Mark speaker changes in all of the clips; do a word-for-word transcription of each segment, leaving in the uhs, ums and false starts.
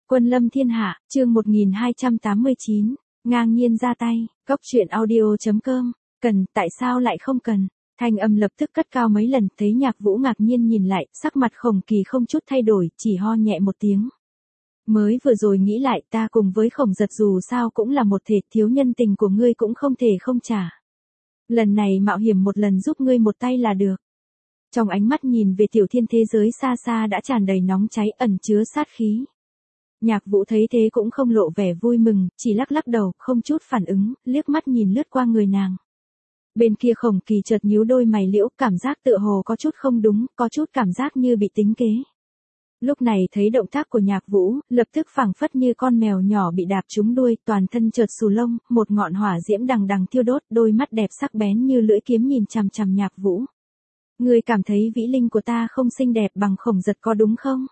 Speaker 1: Quân lâm thiên hạ, chương một nghìn hai trăm tám mươi chín, ngang nhiên ra tay, cốc truyện audio.com, cần, tại sao lại không cần, thanh âm lập tức cất cao mấy lần, thấy Nhạc Vũ ngạc nhiên nhìn lại, sắc mặt Khổng Kỳ không chút thay đổi, chỉ ho nhẹ một tiếng. Mới vừa rồi nghĩ lại, ta cùng với Khổng Giật dù sao cũng là một thể, thiếu nhân tình của ngươi cũng không thể không trả. Lần này mạo hiểm một lần giúp ngươi một tay là được. Trong ánh mắt nhìn về tiểu thiên thế giới xa xa đã tràn đầy nóng cháy ẩn chứa sát khí. Nhạc Vũ thấy thế cũng không lộ vẻ vui mừng, chỉ lắc lắc đầu, không chút phản ứng, liếc mắt nhìn lướt qua người nàng. Bên kia Khổng Kỳ chợt nhíu đôi mày liễu, cảm giác tựa hồ có chút không đúng, có chút cảm giác như bị tính kế. Lúc này thấy động tác của Nhạc Vũ, lập tức phảng phất như con mèo nhỏ bị đạp trúng đuôi, toàn thân chợt xù lông, một ngọn hỏa diễm đằng đằng thiêu đốt, đôi mắt đẹp sắc bén như lưỡi kiếm nhìn chằm chằm Nhạc Vũ. Ngươi cảm thấy vĩ linh của ta không xinh đẹp bằng Khổng Giật có đúng không?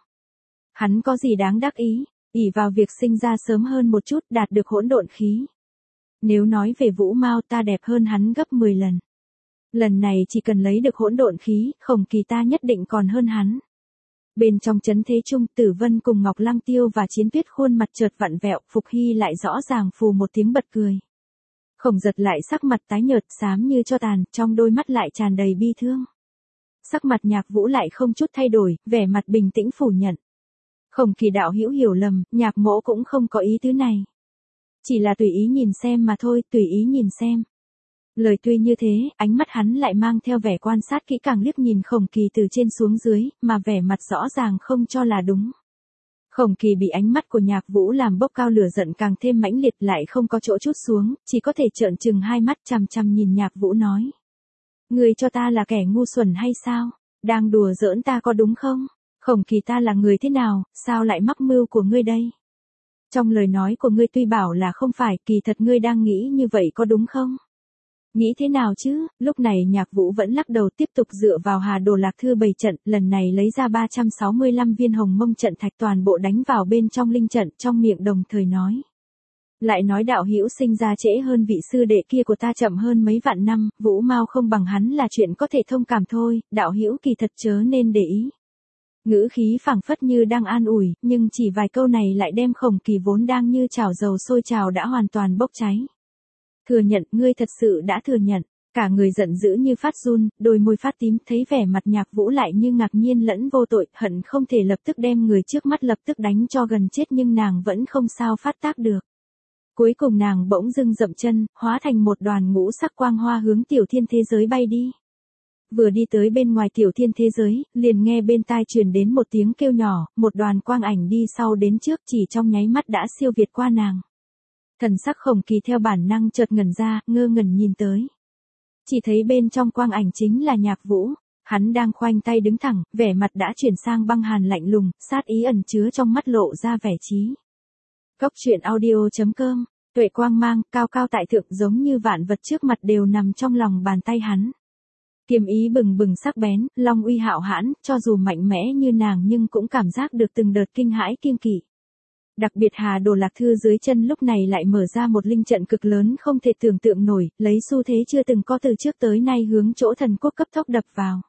Speaker 1: Hắn có gì đáng đắc ý, ỷ vào việc sinh ra sớm hơn một chút, đạt được hỗn độn khí. Nếu nói về Vũ Mao, ta đẹp hơn hắn gấp mười lần. Lần này chỉ cần lấy được hỗn độn khí, Khổng Kỳ ta nhất định còn hơn hắn. Bên trong chấn thế trung, Tử Vân cùng Ngọc Lăng Tiêu và Chiến Tuyết khuôn mặt chợt vặn vẹo, Phục Hy lại rõ ràng phù một tiếng bật cười. Khổng Giật lại sắc mặt tái nhợt, xám như tro tàn, trong đôi mắt lại tràn đầy bi thương. Sắc mặt Nhạc Vũ lại không chút thay đổi, vẻ mặt bình tĩnh phủ nhận. Khổng Kỳ đạo hữu hiểu lầm, Nhạc mỗ cũng không có ý tứ này. Chỉ là tùy ý nhìn xem mà thôi, tùy ý nhìn xem. Lời tuy như thế, ánh mắt hắn lại mang theo vẻ quan sát kỹ càng liếc nhìn Khổng Kỳ từ trên xuống dưới, mà vẻ mặt rõ ràng không cho là đúng. Khổng Kỳ bị ánh mắt của Nhạc Vũ làm bốc cao lửa giận càng thêm mãnh liệt, lại không có chỗ chút xuống, chỉ có thể trợn trừng hai mắt chằm chằm nhìn Nhạc Vũ nói. Ngươi cho ta là kẻ ngu xuẩn hay sao? Đang đùa giỡn ta có đúng không? Khổng Kỳ ta là người thế nào, sao lại mắc mưu của ngươi đây? Trong lời nói của ngươi tuy bảo là không phải, kỳ thật ngươi đang nghĩ như vậy có đúng không? Nghĩ thế nào chứ? Lúc này Nhạc Vũ vẫn lắc đầu tiếp tục dựa vào Hà Đồ Lạc Thư bày trận, lần này lấy ra ba trăm sáu mươi lăm viên hồng mông trận thạch toàn bộ đánh vào bên trong linh trận, trong miệng đồng thời nói. Lại nói đạo hữu sinh ra trễ hơn vị sư đệ kia của ta chậm hơn mấy vạn năm, Vũ Mao không bằng hắn là chuyện có thể thông cảm thôi, đạo hữu kỳ thật chớ nên để ý. Ngữ khí phảng phất như đang an ủi, nhưng chỉ vài câu này lại đem Khổng Kỳ vốn đang như chảo dầu sôi trào đã hoàn toàn bốc cháy. Thừa nhận, ngươi thật sự đã thừa nhận, cả người giận dữ như phát run, đôi môi phát tím, thấy vẻ mặt Nhạc Vũ lại như ngạc nhiên lẫn vô tội, hận không thể lập tức đem người trước mắt lập tức đánh cho gần chết nhưng nàng vẫn không sao phát tác được. Cuối cùng nàng bỗng dưng dậm chân, hóa thành một đoàn ngũ sắc quang hoa hướng tiểu thiên thế giới bay đi. Vừa đi tới bên ngoài tiểu thiên thế giới, liền nghe bên tai truyền đến một tiếng kêu nhỏ, một đoàn quang ảnh đi sau đến trước chỉ trong nháy mắt đã siêu việt qua nàng. Thần sắc Khổng Kỳ theo bản năng chợt ngẩn ra, ngơ ngẩn nhìn tới. Chỉ thấy bên trong quang ảnh chính là Nhạc Vũ, hắn đang khoanh tay đứng thẳng, vẻ mặt đã chuyển sang băng hàn lạnh lùng, sát ý ẩn chứa trong mắt lộ ra vẻ trí. Cốc truyện audio.com, tuệ quang mang, cao cao tại thượng giống như vạn vật trước mặt đều nằm trong lòng bàn tay hắn. Kiềm ý bừng bừng sắc bén, long uy hạo hãn, cho dù mạnh mẽ như nàng nhưng cũng cảm giác được từng đợt kinh hãi kiêng kỵ. Đặc biệt Hà Đồ Lạc Thư dưới chân lúc này lại mở ra một linh trận cực lớn không thể tưởng tượng nổi, lấy xu thế chưa từng có từ trước tới nay hướng chỗ thần quốc cấp tốc đập vào.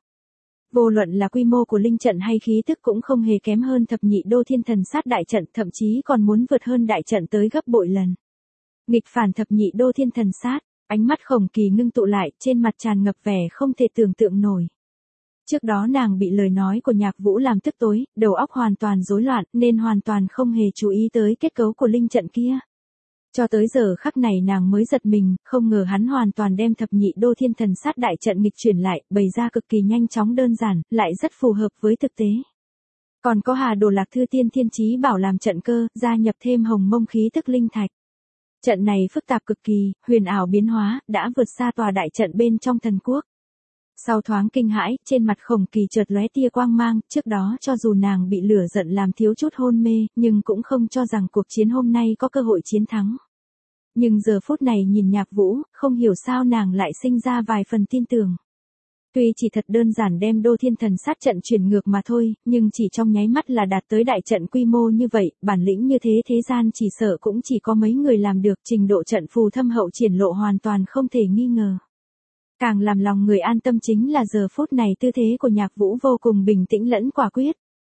Speaker 1: Vô luận là quy mô của linh trận hay khí tức cũng không hề kém hơn thập nhị đô thiên thần sát đại trận, thậm chí còn muốn vượt hơn đại trận tới gấp bội lần. Nghịch phản thập nhị đô thiên thần sát, ánh mắt Khổng Kỳ ngưng tụ lại, trên mặt tràn ngập vẻ không thể tưởng tượng nổi. Trước đó nàng bị lời nói của Nhạc Vũ làm tức tối, đầu óc hoàn toàn rối loạn, nên hoàn toàn không hề chú ý tới kết cấu của linh trận kia. Cho tới giờ khắc này nàng mới giật mình, không ngờ hắn hoàn toàn đem thập nhị đô thiên thần sát đại trận nghịch chuyển lại, bày ra cực kỳ nhanh chóng đơn giản, lại rất phù hợp với thực tế. Còn có Hà Đồ Lạc Thư tiên thiên chí bảo làm trận cơ, gia nhập thêm hồng mông khí tức linh thạch. Trận này phức tạp cực kỳ, huyền ảo biến hóa, đã vượt xa tòa đại trận bên trong thần quốc. Sau thoáng kinh hãi, trên mặt Khổng Kỳ chợt lóe tia quang mang, trước đó cho dù nàng bị lửa giận làm thiếu chút hôn mê, nhưng cũng không cho rằng cuộc chiến hôm nay có cơ hội chiến thắng. Nhưng giờ phút này nhìn Nhạc Vũ, không hiểu sao nàng lại sinh ra vài phần tin tưởng. Tuy chỉ thật đơn giản đem đô thiên thần sát trận chuyển ngược mà thôi, nhưng chỉ trong nháy mắt là đạt tới đại trận quy mô như vậy, bản lĩnh như thế thế gian chỉ sợ cũng chỉ có mấy người làm được, trình độ trận phù thâm hậu triển lộ hoàn toàn không thể nghi ngờ. Càng làm lòng người an tâm chính là giờ phút này tư thế của Nhạc Vũ vô cùng bình tĩnh lẫn quả quyết.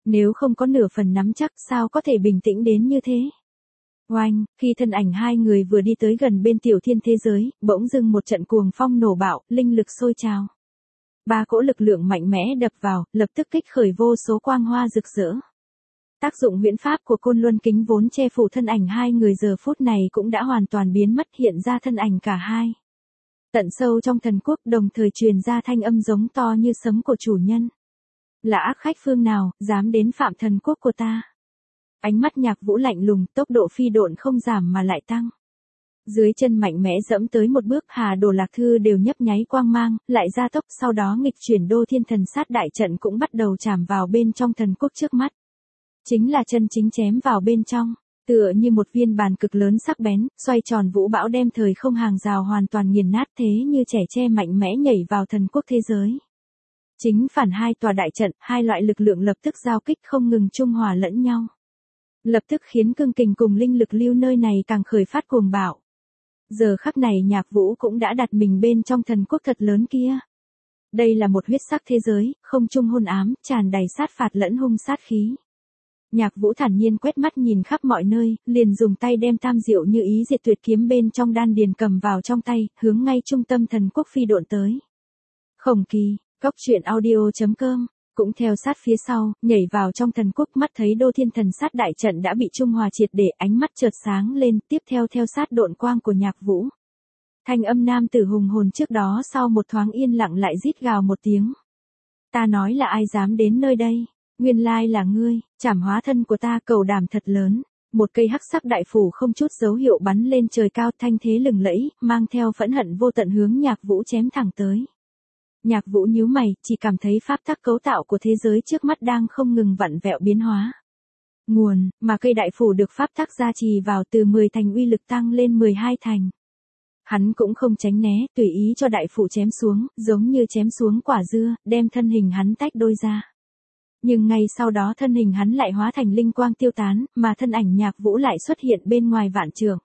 Speaker 1: Nếu không có nửa phần nắm chắc sao có thể bình tĩnh đến như thế. Oanh, khi thân ảnh hai người vừa đi tới gần bên tiểu thiên thế giới, bỗng dưng một trận cuồng phong nổ bạo, linh lực sôi trào. Ba cỗ lực lượng mạnh mẽ đập vào, lập tức kích khởi vô số quang hoa rực rỡ. Tác dụng huyễn pháp của côn luân kính vốn che phủ thân ảnh hai người giờ phút này cũng đã hoàn toàn biến mất, hiện ra thân ảnh cả hai. Tận sâu trong thần quốc đồng thời truyền ra thanh âm giống to như sấm của chủ nhân. Là ác khách phương nào, dám đến phạm thần quốc của ta? Ánh mắt Nhạc Vũ lạnh lùng, tốc độ phi độn không giảm mà lại tăng. Dưới chân mạnh mẽ dẫm tới một bước, Hà Đồ Lạc Thư đều nhấp nháy quang mang, lại gia tốc, sau đó nghịch chuyển đô thiên thần sát đại trận cũng bắt đầu chạm vào bên trong thần quốc trước mắt. Chính là chân chính chém vào bên trong, tựa như một viên bàn cực lớn sắc bén, xoay tròn vũ bão đem thời không hàng rào hoàn toàn nghiền nát, thế như trẻ tre mạnh mẽ nhảy vào thần quốc thế giới. Chính phản hai tòa đại trận, hai loại lực lượng lập tức giao kích không ngừng trung hòa lẫn nhau. Lập tức khiến cương kình cùng linh lực lưu nơi này càng khởi phát cuồng bạo. Giờ khắc này Nhạc Vũ cũng đã đặt mình bên trong thần quốc thật lớn kia. Đây là một huyết sắc thế giới, không trung hôn ám, tràn đầy sát phạt lẫn hung sát khí. Nhạc Vũ thản nhiên quét mắt nhìn khắp mọi nơi, liền dùng tay đem tam diệu như ý diệt tuyệt kiếm bên trong đan điền cầm vào trong tay, hướng ngay trung tâm thần quốc phi độn tới. Khổng Kỳ, Cốc truyện audio chấm com, cũng theo sát phía sau, nhảy vào trong thần quốc, mắt thấy đô thiên thần sát đại trận đã bị trung hòa triệt để, ánh mắt chợt sáng lên, tiếp theo theo sát độn quang của Nhạc Vũ. Thanh âm nam tử hùng hồn trước đó sau một thoáng yên lặng lại rít gào một tiếng. Ta nói là ai dám đến nơi đây? Nguyên lai là ngươi, Trảm hóa thân của ta, cầu đảm thật lớn. Một cây hắc sắc đại phủ không chút dấu hiệu bắn lên trời cao, thanh thế lừng lẫy, mang theo phẫn hận vô tận hướng Nhạc Vũ chém thẳng tới. Nhạc Vũ nhíu mày, chỉ cảm thấy pháp tắc cấu tạo của thế giới trước mắt đang không ngừng vặn vẹo biến hóa. Nguồn, mà cây đại phủ được pháp tắc gia trì vào từ mười thành uy lực tăng lên mười hai thành. Hắn cũng không tránh né, tùy ý cho đại phủ chém xuống, giống như chém xuống quả dưa, đem thân hình hắn tách đôi ra. Nhưng ngay sau đó thân hình hắn lại hóa thành linh quang tiêu tán, mà thân ảnh Nhạc Vũ lại xuất hiện bên ngoài vạn trượng.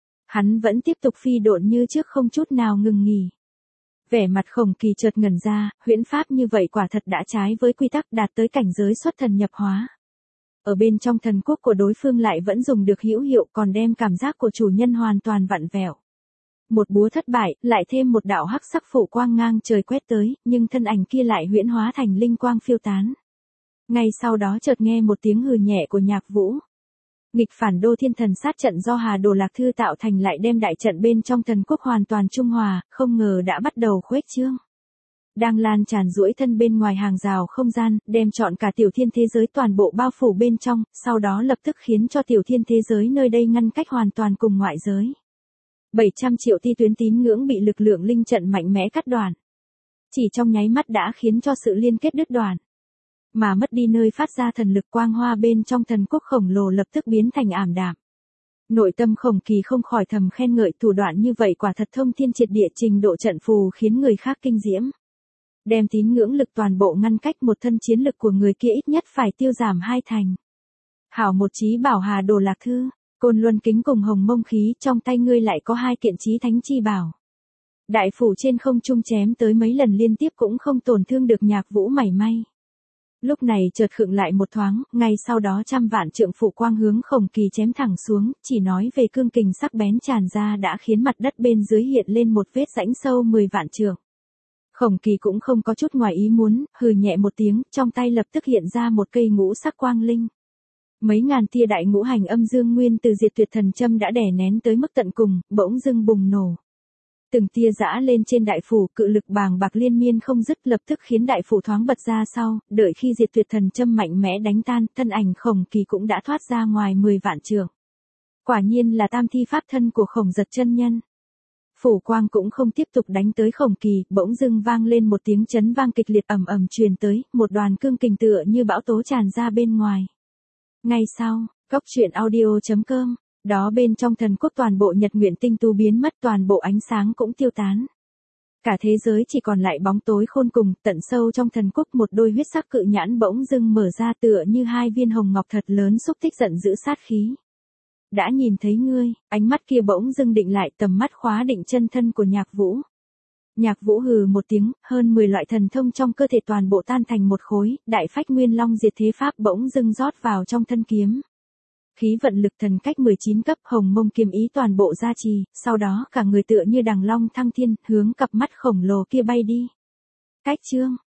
Speaker 1: Hắn vẫn tiếp tục phi độn như trước không chút nào ngừng nghỉ. Vẻ mặt Khổng Kỳ chợt ngẩn ra, huyễn pháp như vậy quả thật đã trái với quy tắc, đạt tới cảnh giới xuất thần nhập hóa. Ở bên trong thần quốc của đối phương lại vẫn dùng được hữu hiệu, còn đem cảm giác của chủ nhân hoàn toàn vặn vẹo. Một búa thất bại, lại thêm một đạo hắc sắc phủ quang ngang trời quét tới, nhưng thân ảnh kia lại huyễn hóa thành linh quang phiêu tán. Ngay sau đó chợt nghe một tiếng hừ nhẹ của Nhạc Vũ. Nghịch phản đô thiên thần sát trận do Hà Đồ Lạc Thư tạo thành lại đem đại trận bên trong thần quốc hoàn toàn trung hòa, không ngờ đã bắt đầu khuếch trương. Đang lan tràn duỗi thân bên ngoài hàng rào không gian, đem trọn cả tiểu thiên thế giới toàn bộ bao phủ bên trong, sau đó lập tức khiến cho tiểu thiên thế giới nơi đây ngăn cách hoàn toàn cùng ngoại giới. bảy trăm triệu ti tuyến tín ngưỡng bị lực lượng linh trận mạnh mẽ cắt đoạn. Chỉ trong nháy mắt đã khiến cho sự liên kết đứt đoạn. Mà mất đi nơi phát ra thần lực, quang hoa bên trong thần quốc khổng lồ lập tức biến thành ảm đạm. Nội tâm Khổng Kỳ không khỏi thầm khen ngợi, thủ đoạn như vậy quả thật thông thiên triệt địa, trình độ trận phù khiến người khác kinh diễm. Đem tín ngưỡng lực toàn bộ ngăn cách, một thân chiến lực của người kia ít nhất phải tiêu giảm hai thành. Hảo một chí bảo Hà Đồ Lạc Thư, Côn Luân kính cùng Hồng Mông khí, trong tay ngươi lại có hai kiện chí thánh chi bảo. Đại phủ trên không trung chém tới mấy lần liên tiếp cũng không tổn thương được Nhạc Vũ mảy may. Lúc này chợt khựng lại một thoáng, ngay sau đó trăm vạn trượng phủ quang hướng Khổng Kỳ chém thẳng xuống, chỉ nói về cương kình sắc bén tràn ra đã khiến mặt đất bên dưới hiện lên một vết rãnh sâu mười vạn trượng. Khổng Kỳ cũng không có chút ngoài ý muốn, hừ nhẹ một tiếng, trong tay lập tức hiện ra một cây ngũ sắc quang linh. Mấy ngàn tia đại ngũ hành âm dương nguyên từ diệt tuyệt thần châm đã đè nén tới mức tận cùng, bỗng dưng bùng nổ. Từng tia giã lên trên đại phủ, cự lực bàng bạc liên miên không dứt, lập tức khiến đại phủ thoáng bật ra sau, đợi khi diệt tuyệt thần châm mạnh mẽ đánh tan, thân ảnh Khổng Kỳ cũng đã thoát ra ngoài mười vạn trượng. Quả nhiên là tam thi pháp thân của Khổng Giật chân nhân. Phủ quang cũng không tiếp tục đánh tới Khổng Kỳ, bỗng dưng vang lên một tiếng chấn vang kịch liệt ầm ầm truyền tới, một đoàn cương kình tựa như bão tố tràn ra bên ngoài. Ngay sau, Cốc truyện audio chấm com, đó bên trong thần quốc toàn bộ nhật nguyện tinh tu biến mất, toàn bộ ánh sáng cũng tiêu tán. Cả thế giới chỉ còn lại bóng tối khôn cùng, tận sâu trong thần quốc một đôi huyết sắc cự nhãn bỗng dưng mở ra tựa như hai viên hồng ngọc thật lớn xúc tích giận dữ sát khí. Đã nhìn thấy ngươi, ánh mắt kia bỗng dưng định lại, tầm mắt khóa định chân thân của Nhạc Vũ. Nhạc Vũ hừ một tiếng, hơn mười loại thần thông trong cơ thể toàn bộ tan thành một khối, đại phách nguyên long diệt thế pháp bỗng dưng rót vào trong thân kiếm. Khí vận lực thần cách mười chín cấp, hồng mông kiếm ý toàn bộ gia trì, sau đó cả người tựa như đằng long thăng thiên, hướng cặp mắt khổng lồ kia bay đi. Cách chương